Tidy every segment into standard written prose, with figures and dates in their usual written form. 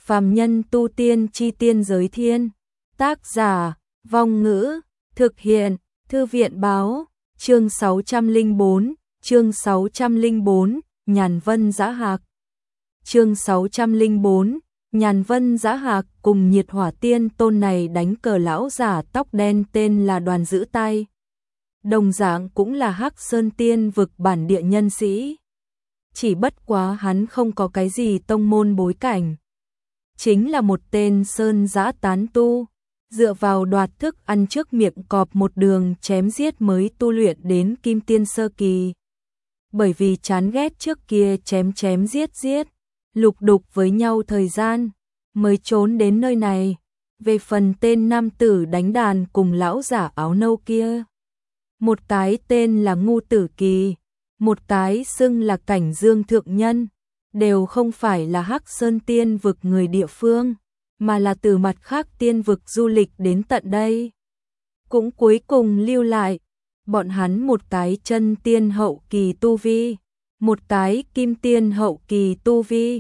Phàm nhân tu tiên chi tiên giới thiên. Tác giả, Vong Ngữ, thực hiện, Thư viện báo, chương 604, chương 604, Nhàn Vân Dã Hạc. Chương 604, Nhàn Vân Dã Hạc cùng Nhiệt Hỏa Tiên Tôn này đánh cờ lão giả tóc đen tên là Đoàn Giữ Tay. Đồng dạng cũng là Hắc Sơn Tiên vực bản địa nhân sĩ. Chỉ bất quá hắn không có cái gì tông môn bối cảnh. Chính là một tên sơn dã tán tu, dựa vào đoạt thức ăn trước miệng cọp một đường chém giết mới tu luyện đến Kim Tiên sơ kỳ. Bởi vì chán ghét trước kia chém giết, lục đục với nhau thời gian, mới trốn đến nơi này. Về phần tên nam tử đánh đàn cùng lão giả áo nâu kia, một cái tên là Ngu Tử Kỳ, một cái xưng là Cảnh Dương Thượng Nhân, đều không phải là Hắc Sơn Tiên vực người địa phương, mà là từ mặt khác tiên vực du lịch đến tận đây. Cũng cuối cùng lưu lại, bọn hắn một cái chân tiên hậu kỳ tu vi, một cái kim tiên hậu kỳ tu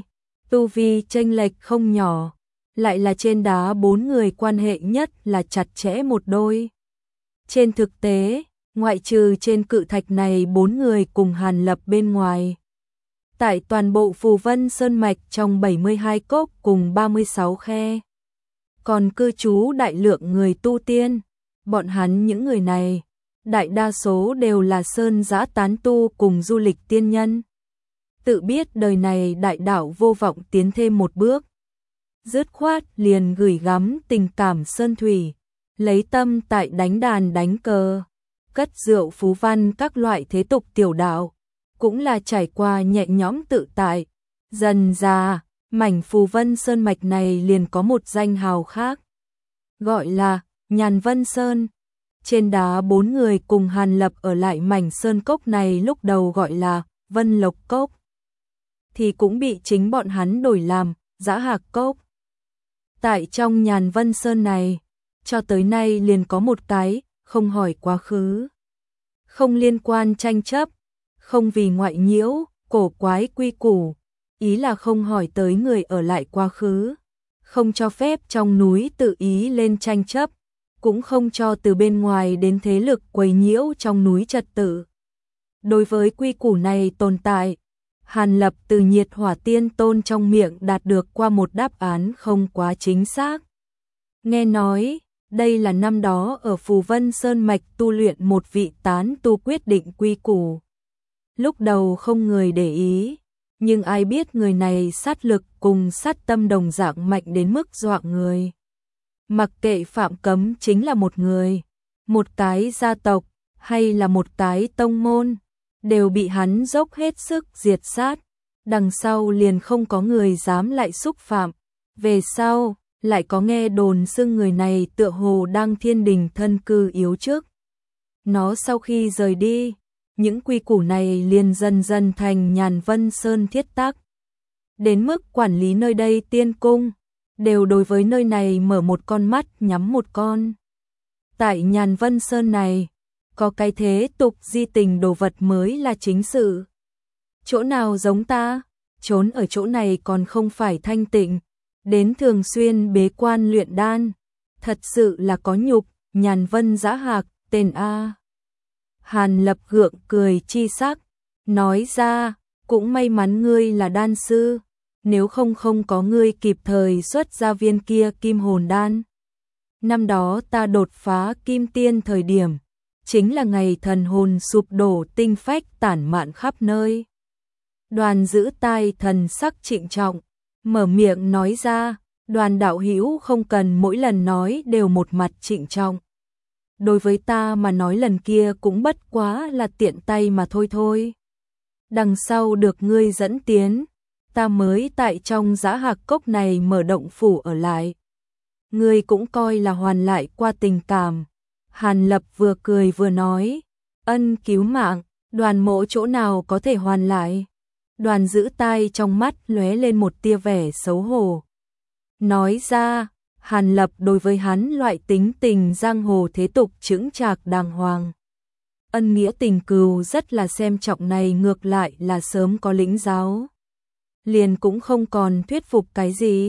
vi chênh lệch không nhỏ, lại là trên đá bốn người quan hệ nhất là chặt chẽ một đôi. Trên thực tế, ngoại trừ trên cự thạch này bốn người cùng Hàn Lập bên ngoài, tại toàn bộ Phù Vân Sơn Mạch trong 72 cốc cùng 36 khe, còn cư trú đại lượng người tu tiên. Bọn hắn những người này, đại đa số đều là sơn dã tán tu cùng du lịch tiên nhân. Tự biết đời này đại đạo vô vọng tiến thêm một bước, dứt khoát liền gửi gắm tình cảm sơn thủy, lấy tâm tại đánh đàn đánh cờ, cất rượu phú văn các loại thế tục tiểu đạo, cũng là trải qua nhẹ nhõm tự tại. Dần ra, mảnh Phù Vân Sơn Mạch này liền có một danh hào khác, gọi là Nhàn Vân Sơn. Trên đá bốn người cùng Hàn Lập ở lại mảnh sơn cốc này lúc đầu gọi là Vân Lộc Cốc, thì cũng bị chính bọn hắn đổi làm Dã Hạc Cốc. Tại trong Nhàn Vân Sơn này, cho tới nay liền có một cái, không hỏi quá khứ, không liên quan tranh chấp, không vì ngoại nhiễu, cổ quái quy củ, ý là không hỏi tới người ở lại quá khứ, không cho phép trong núi tự ý lên tranh chấp, cũng không cho từ bên ngoài đến thế lực quấy nhiễu trong núi trật tự. Đối với quy củ này tồn tại, Hàn Lập từ Nhiệt Hỏa Tiên Tôn trong miệng đạt được qua một đáp án không quá chính xác. Nghe nói, đây là năm đó ở Phù Vân Sơn Mạch tu luyện một vị tán tu quyết định quy củ. Lúc đầu không người để ý, nhưng ai biết người này sát lực cùng sát tâm đồng dạng mạnh đến mức dọa người. Mặc kệ phạm cấm chính là một người, một cái gia tộc, hay là một cái tông môn, đều bị hắn dốc hết sức diệt sát. Đằng sau liền không có người dám lại xúc phạm. Về sau, lại có nghe đồn xưng người này tựa hồ đang thiên đình thân cư yếu trước. Nó sau khi rời đi, những quy củ này liền dần dần thành Nhàn Vân Sơn thiết tắc. Đến mức quản lý nơi đây tiên cung, đều đối với nơi này mở một con mắt nhắm một con. Tại Nhàn Vân Sơn này, có cái thế tục di tình đồ vật mới là chính sự. Chỗ nào giống ta, trốn ở chỗ này còn không phải thanh tịnh, đến thường xuyên bế quan luyện đan, thật sự là có nhục. Nhàn Vân Dã Hạc, tên A. Hàn Lập gượng cười chi sắc, nói ra, cũng may mắn ngươi là đan sư, nếu không có ngươi kịp thời xuất ra viên kia kim hồn đan. Năm đó ta đột phá kim tiên thời điểm, chính là ngày thần hồn sụp đổ tinh phách tản mạn khắp nơi. Đoàn Giữ Tay thần sắc trịnh trọng, mở miệng nói ra, Đoàn đạo hữu không cần mỗi lần nói đều một mặt trịnh trọng. Đối với ta mà nói lần kia cũng bất quá là tiện tay mà thôi. Đằng sau được ngươi dẫn tiến, ta mới tại trong Dã Hạc Cốc này mở động phủ ở lại. Ngươi cũng coi là hoàn lại qua tình cảm. Hàn Lập vừa cười vừa nói, ân cứu mạng, Đoàn mỗ chỗ nào có thể hoàn lại. Đoàn Giữ Tay trong mắt lóe lên một tia vẻ xấu hổ. Nói ra, Hàn Lập đối với hắn loại tính tình giang hồ thế tục chững chạc đàng hoàng, ân nghĩa tình cừu rất là xem trọng này ngược lại là sớm có lĩnh giáo. Liền cũng không còn thuyết phục cái gì.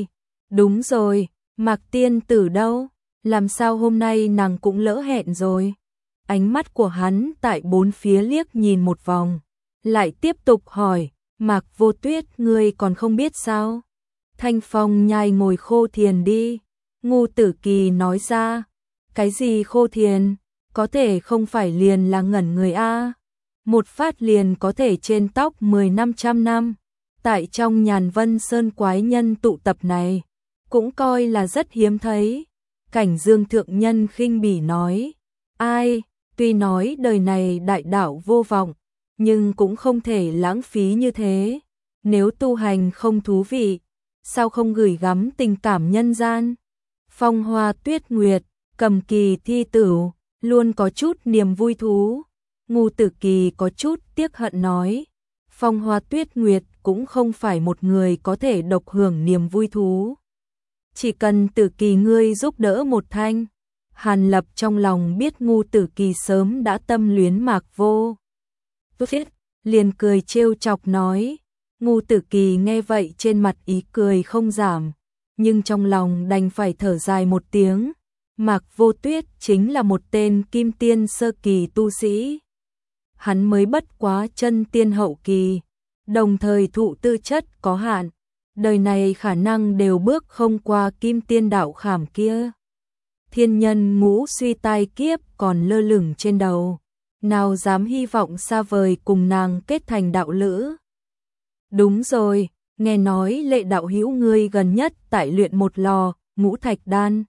Đúng rồi, Mạc tiên tử đâu? Làm sao hôm nay nàng cũng lỡ hẹn rồi? Ánh mắt của hắn tại bốn phía liếc nhìn một vòng, lại tiếp tục hỏi, Mạc Vô Tuyết ngươi còn không biết sao? Thanh Phong nhai ngồi khô thiền đi. Ngu Tử Kỳ nói ra, cái gì khô thiền? Có thể không phải liền là ngẩn người a? Một phát liền có thể trên tóc 10-500 năm. Tại trong Nhàn Vân Sơn quái nhân tụ tập này, cũng coi là rất hiếm thấy. Cảnh Dương thượng nhân khinh bỉ nói, ai, tuy nói đời này đại đạo vô vọng, nhưng cũng không thể lãng phí như thế. Nếu tu hành không thú vị, sao không gửi gắm tình cảm nhân gian? Phong Hoa Tuyết Nguyệt, Cầm Kỳ Thi Tử, luôn có chút niềm vui thú. Ngu Tử Kỳ có chút tiếc hận nói, Phong Hoa Tuyết Nguyệt cũng không phải một người có thể độc hưởng niềm vui thú. Chỉ cần Tử Kỳ ngươi giúp đỡ một thanh. Hàn Lập trong lòng biết Ngu Tử Kỳ sớm đã tâm luyến Mạc Vô Tuyết, liền cười trêu chọc nói. Ngu Tử Kỳ nghe vậy trên mặt ý cười không giảm, nhưng trong lòng đành phải thở dài một tiếng. Mạc Vô Tuyết chính là một tên kim tiên sơ kỳ tu sĩ. Hắn mới bất quá chân tiên hậu kỳ, đồng thời thụ tư chất có hạn, đời này khả năng đều bước không qua kim tiên đạo khảm kia. Thiên nhân ngũ suy tai kiếp còn lơ lửng trên đầu, nào dám hy vọng xa vời cùng nàng kết thành đạo lữ. Đúng rồi, nghe nói Lệ đạo hữu ngươi gần nhất tại luyện một lò ngũ thạch đan,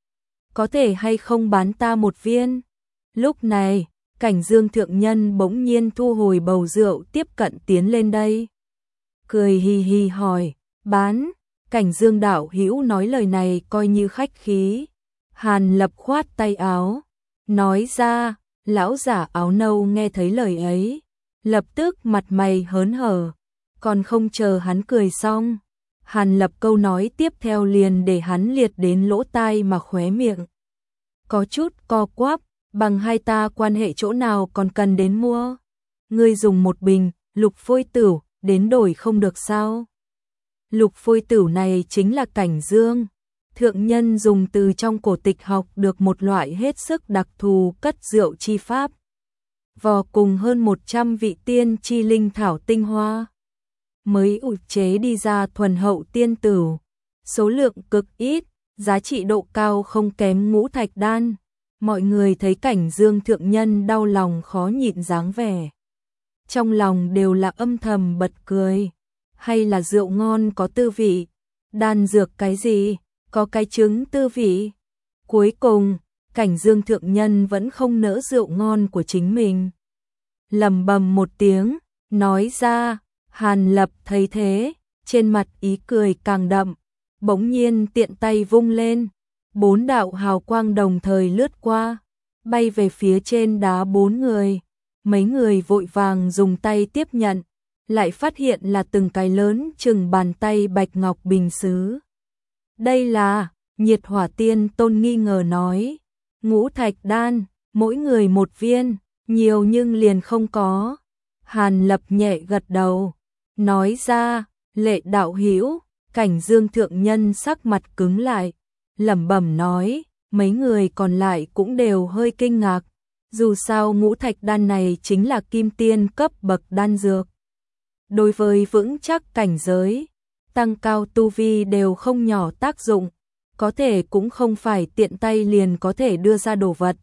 có thể hay không bán ta một viên? Lúc này, Cảnh Dương thượng nhân bỗng nhiên thu hồi bầu rượu tiếp cận tiến lên đây. Cười hì hì hỏi, bán? Cảnh Dương đạo hữu nói lời này coi như khách khí. Hàn Lập khoát tay áo, nói ra. Lão giả áo nâu nghe thấy lời ấy, lập tức mặt mày hớn hở, còn không chờ hắn cười xong, Hàn Lập câu nói tiếp theo liền để hắn liệt đến lỗ tai mà khóe miệng có chút co quắp, bằng hai ta quan hệ chỗ nào còn cần đến mua? Ngươi dùng một bình lục phôi tửu đến đổi không được sao? Lục phôi tửu này chính là Cảnh Dương thượng nhân dùng từ trong cổ tịch học được một loại hết sức đặc thù cất rượu chi pháp, vò cùng hơn 100 vị tiên chi linh thảo tinh hoa, mới ủ chế đi ra thuần hậu tiên tửu, số lượng cực ít, giá trị độ cao không kém ngũ thạch đan. Mọi người thấy Cảnh Dương thượng nhân đau lòng khó nhịn dáng vẻ, trong lòng đều là âm thầm bật cười. Hay là rượu ngon có tư vị, đan dược cái gì có cái chứng tư vị. Cuối cùng, Cảnh Dương thượng nhân vẫn không nỡ rượu ngon của chính mình, lẩm bẩm một tiếng, nói ra. Hàn Lập thấy thế, trên mặt ý cười càng đậm, bỗng nhiên tiện tay vung lên, 4 đạo hào quang đồng thời lướt qua, bay về phía trên đá 4 người. Mấy người vội vàng dùng tay tiếp nhận, lại phát hiện là từng cái lớn chừng bàn tay bạch ngọc bình sứ. Đây là, Nhiệt Hỏa Tiên Tôn nghi ngờ nói, ngũ thạch đan, mỗi người một viên, nhiều nhưng liền không có. Hàn Lập nhẹ gật đầu, nói ra, Lệ đạo hữu. Cảnh Dương thượng nhân sắc mặt cứng lại, lẩm bẩm nói, mấy người còn lại cũng đều hơi kinh ngạc, dù sao ngũ thạch đan này chính là kim tiên cấp bậc đan dược. Đối với vững chắc cảnh giới, tăng cao tu vi đều không nhỏ tác dụng, có thể cũng không phải tiện tay liền có thể đưa ra đồ vật.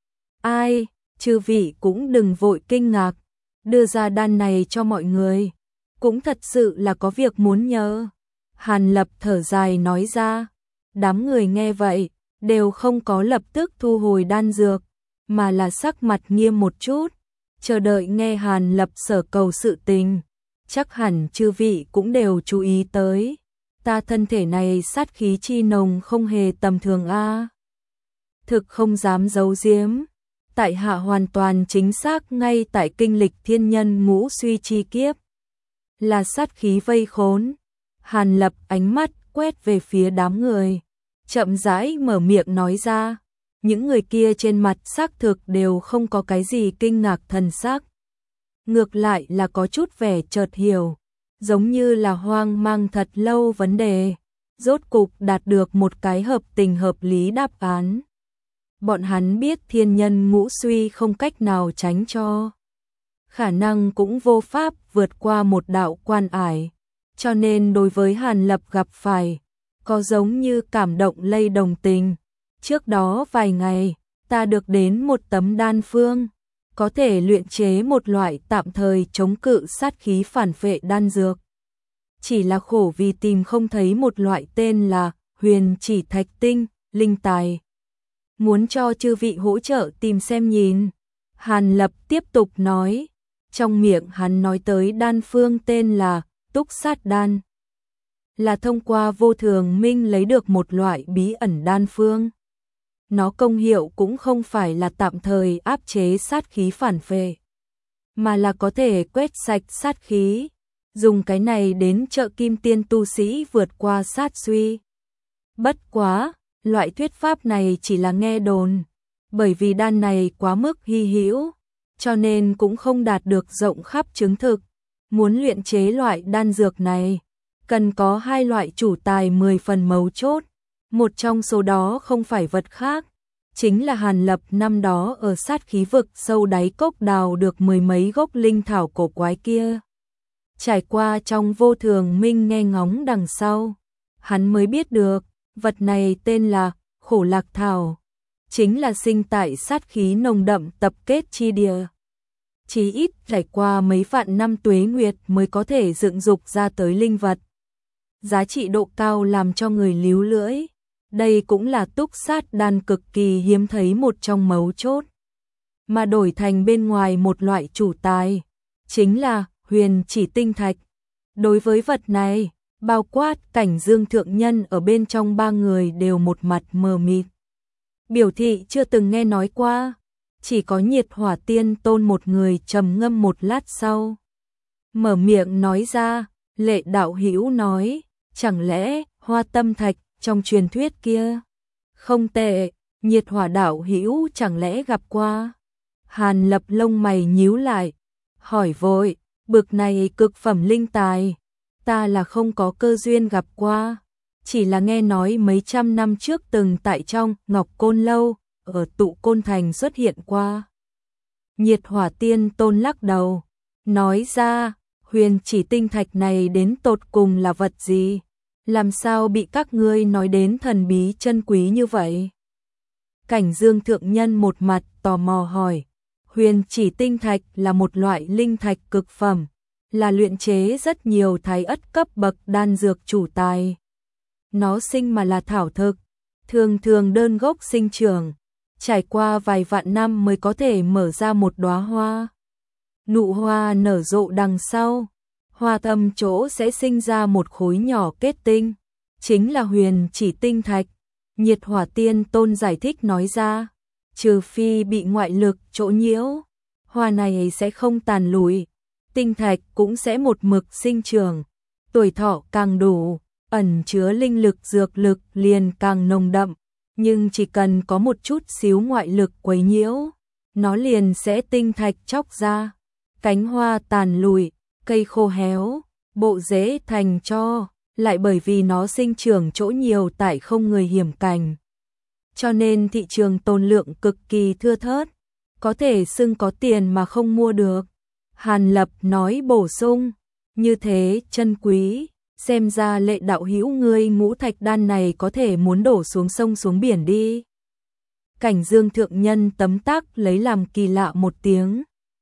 Ai, chư vị cũng đừng vội kinh ngạc, đưa ra đan này cho mọi người, cũng thật sự là có việc muốn nhờ. Hàn Lập thở dài nói ra, đám người nghe vậy, đều không có lập tức thu hồi đan dược, mà là sắc mặt nghiêm một chút, chờ đợi nghe Hàn Lập sở cầu sự tình. Chắc hẳn chư vị cũng đều chú ý tới, ta thân thể này sát khí chi nồng không hề tầm thường a. Thực không dám giấu giếm, tại hạ hoàn toàn chính xác ngay tại kinh lịch thiên nhân ngũ suy chi kiếp, là sát khí vây khốn. Hàn Lập ánh mắt quét về phía đám người, chậm rãi mở miệng nói ra, những người kia trên mặt xác thực đều không có cái gì kinh ngạc thần sắc, ngược lại là có chút vẻ chợt hiểu, giống như là hoang mang thật lâu vấn đề. rốt cục đạt được một cái hợp tình hợp lý đáp án. Bọn hắn biết thiên nhân ngũ suy không cách nào tránh cho. Khả năng cũng vô pháp vượt qua một đạo quan ải. Cho nên đối với Hàn Lập gặp phải, có giống như cảm động lây đồng tình. Trước đó vài ngày, ta được đến một tấm đan phương, có thể luyện chế một loại tạm thời chống cự sát khí phản phệ đan dược. Chỉ là khổ vì tìm không thấy một loại tên là Huyền Chỉ Thạch Tinh, linh tài. Muốn cho chư vị hỗ trợ tìm xem nhìn. Hàn Lập tiếp tục nói, trong miệng hắn nói tới đan phương tên là Túc Sát Đan. Là thông qua Vô Thường Minh lấy được một loại bí ẩn đan phương. Nó công hiệu cũng không phải là tạm thời áp chế sát khí phản phệ, mà là có thể quét sạch sát khí, dùng cái này đến trợ kim tiên tu sĩ vượt qua sát suy. Bất quá, loại thuyết pháp này chỉ là nghe đồn, bởi vì đan này quá mức hy hữu, cho nên cũng không đạt được rộng khắp chứng thực. Muốn luyện chế loại đan dược này, cần có hai loại chủ tài 10 phần mấu chốt, một trong số đó không phải vật khác, chính là Hàn Lập năm đó ở sát khí vực sâu đáy cốc đào được 10 mấy gốc linh thảo cổ quái kia. Trải qua trong Vô Thường Minh nghe ngóng đằng sau, hắn mới biết được, vật này tên là Khổ Lạc Thảo, chính là sinh tại sát khí nồng đậm tập kết chi địa. Chỉ ít trải qua mấy vạn năm tuế nguyệt mới có thể dựng dục ra tới linh vật. Giá trị độ cao làm cho người líu lưỡi. Đây cũng là túc sát đan cực kỳ hiếm thấy một trong mấu chốt. Mà đổi thành bên ngoài một loại chủ tài, chính là Huyền Chỉ Tinh Thạch. Đối với vật này, bao quát Cảnh Dương thượng nhân ở bên trong ba người đều một mặt mờ mịt. Biểu thị chưa từng nghe nói qua, chỉ có Nhiệt Hỏa Tiên Tôn một người trầm ngâm một lát sau. Mở miệng nói ra, Lệ đạo hữu nói, chẳng lẽ Hoa Tâm Thạch trong truyền thuyết kia? Không tệ, Nhiệt Hỏa đạo hữu chẳng lẽ gặp qua? Hàn Lập lông mày nhíu lại, hỏi vội, bực này cực phẩm linh tài, ta là không có cơ duyên gặp qua, chỉ là nghe nói mấy trăm năm trước từng tại trong Ngọc Côn Lâu, ở Tụ Côn Thành xuất hiện qua. Nhiệt Hỏa Tiên Tôn lắc đầu, nói ra, Huyền Chỉ Tinh Thạch này đến tột cùng là vật gì? Làm sao bị các ngươi nói đến thần bí chân quý như vậy? Cảnh Dương thượng nhân một mặt tò mò hỏi, Huyền Chỉ Tinh Thạch là một loại linh thạch cực phẩm, là luyện chế rất nhiều thái ất cấp bậc đan dược chủ tài. Nó sinh mà là thảo thực, thường thường đơn gốc sinh trưởng, trải qua vài vạn năm mới có thể mở ra một đóa hoa. Nụ hoa nở rộ đằng sau, hoa tâm chỗ sẽ sinh ra một khối nhỏ kết tinh, chính là Huyền Chỉ Tinh Thạch. Nhiệt Hỏa Tiên Tôn giải thích nói ra, trừ phi bị ngoại lực chỗ nhiễu, hoa này sẽ không tàn lụi, tinh thạch cũng sẽ một mực sinh trưởng, tuổi thọ càng đủ, ẩn chứa linh lực dược lực liền càng nồng đậm, nhưng chỉ cần có một chút xíu ngoại lực quấy nhiễu, nó liền sẽ tinh thạch chóc ra, cánh hoa tàn lụi, cây khô héo, bộ rễ thành tro, lại bởi vì nó sinh trưởng chỗ nhiều tại không người hiểm cảnh. Cho nên thị trường tồn lượng cực kỳ thưa thớt, có thể xưng có tiền mà không mua được. Hàn Lập nói bổ sung, như thế chân quý, xem ra Lệ đạo hữu ngươi ngũ thạch đan này có thể muốn đổ xuống sông xuống biển đi. Cảnh Dương thượng nhân tấm tắc lấy làm kỳ lạ một tiếng,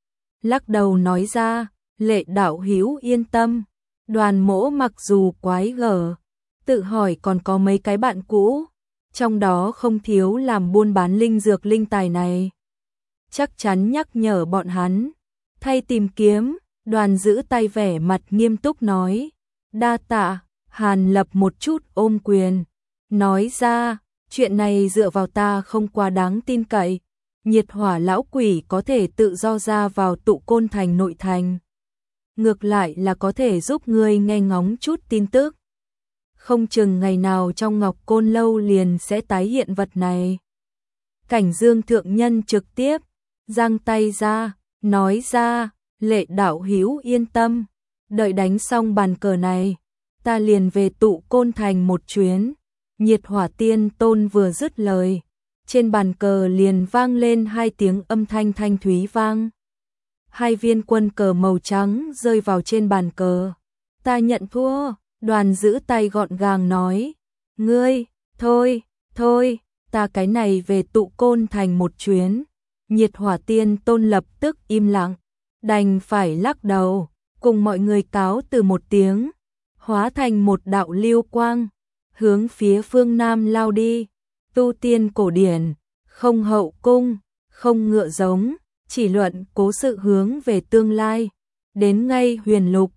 lắc đầu nói ra, Lệ đạo hữu yên tâm, Đoàn Mỗ mặc dù quái gở, tự hỏi còn có mấy cái bạn cũ, trong đó không thiếu làm buôn bán linh dược linh tài này. Chắc chắn nhắc nhở bọn hắn, thay tìm kiếm. Đoàn giữ tay vẻ mặt nghiêm túc nói, đa tạ. Hàn Lập một chút ôm quyền, nói ra, chuyện này dựa vào ta không quá đáng tin cậy. Nhiệt Hỏa lão quỷ có thể tự do ra vào Tụ Côn Thành nội thành, ngược lại là có thể giúp ngươi nghe ngóng chút tin tức. Không chừng ngày nào trong Ngọc Côn Lâu liền sẽ tái hiện vật này. Cảnh Dương thượng nhân trực tiếp giang tay ra, nói ra, Lệ đạo hữu yên tâm, đợi đánh xong bàn cờ này, ta liền về Tụ Côn Thành một chuyến. Nhiệt Hỏa Tiên Tôn vừa dứt lời, trên bàn cờ liền vang lên hai tiếng âm thanh thanh thúy vang. Hai viên quân cờ màu trắng rơi vào trên bàn cờ. Ta nhận thua, Đoàn giữ tay gọn gàng nói. Ngươi, thôi, ta cái này về Tụ Côn Thành một chuyến. Nhiệt Hỏa Tiên Tôn lập tức im lặng, đành phải lắc đầu, cùng mọi người cáo từ một tiếng, hóa thành một đạo lưu quang, hướng phía phương Nam lao đi. Tu tiên cổ điển, không hậu cung, không ngựa giống, chỉ luận cố sự hướng về tương lai. Đến ngay Huyền Lục,